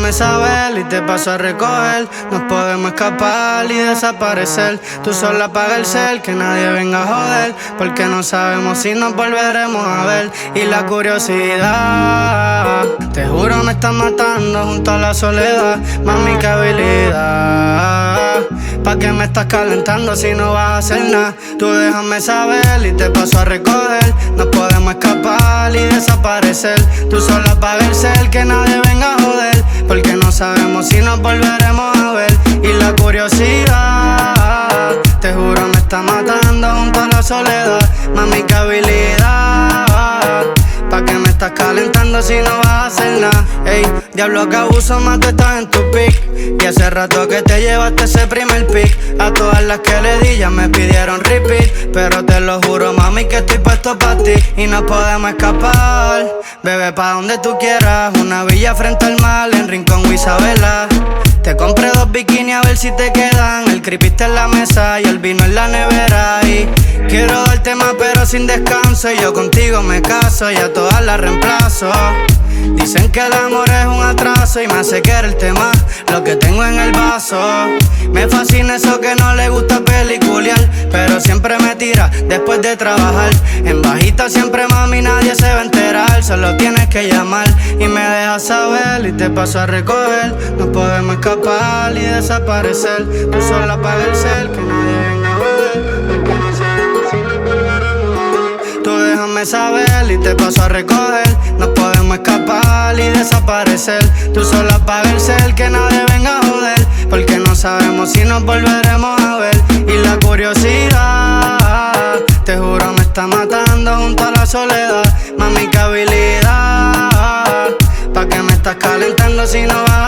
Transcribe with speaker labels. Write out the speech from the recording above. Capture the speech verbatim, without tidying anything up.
Speaker 1: déjame saber y te paso a recoger. Nos podemos escapar y desaparecer. Tú sola apaga el cel, que nadie venga a joder, porque no sabemos si nos volveremos a ver. Y la curiosidad, te juro me está matando junto a la soledad. Mami, qué habilidad, ¿pa' qué me estás calentando si no vas a hacer nada? Tú déjame saber y te paso a recoger. Nos podemos escapar y desaparecer. Tú sola apaga el cel, que nadie venga a joder, porque no sabemos si nos volveremos a ver. Y la curiosidad, te juro me está matando junto a la soledad. Mami, qué habilidad, ¿pa' qué me estás calentando si no vas a hacer nada? Ey, diablo que abuso más tú estás en tu pick. Y hace rato que te llevaste ese primer pick. A todas las que le di ya me pidieron repeat, pero te lo juro mami que estoy puesto pa' ti. Y no podemos escapar, bebé, pa' donde tú quieras. Una villa frente al mar en Rincón o Isabela. Te compré dos bikinis a ver si te quedan. El creepy está en la mesa y el vino en la nevera. Y quiero darte más pero sin descanso. Y yo contigo me caso y a todas las reemplazo. Dicen que el amor es un atraso y me hace quererte más lo que tengo en el vaso. Me fascina eso que no le gusta peliculear, pero siempre me tira después de trabajar. En bajita siempre mami nadie se va a enterar. Solo tienes que llamar y me dejas saber y te paso a recoger. Nos podemos escapar y desaparecer. Tú sola apaga el cel, que nadie venga a ver, porque no sabemos si nos volveremos a ver. Tú déjame saber y te paso a recoger. Nos podemos escapar y desaparecer. Tú solo apaga el cel, que nadie venga a joder, porque no sabemos si nos volveremos a ver. Y la curiosidad, te juro me está matando junto a la soledad. Mami, qué habilidad, ¿pa' qué me estás calentando si no vas a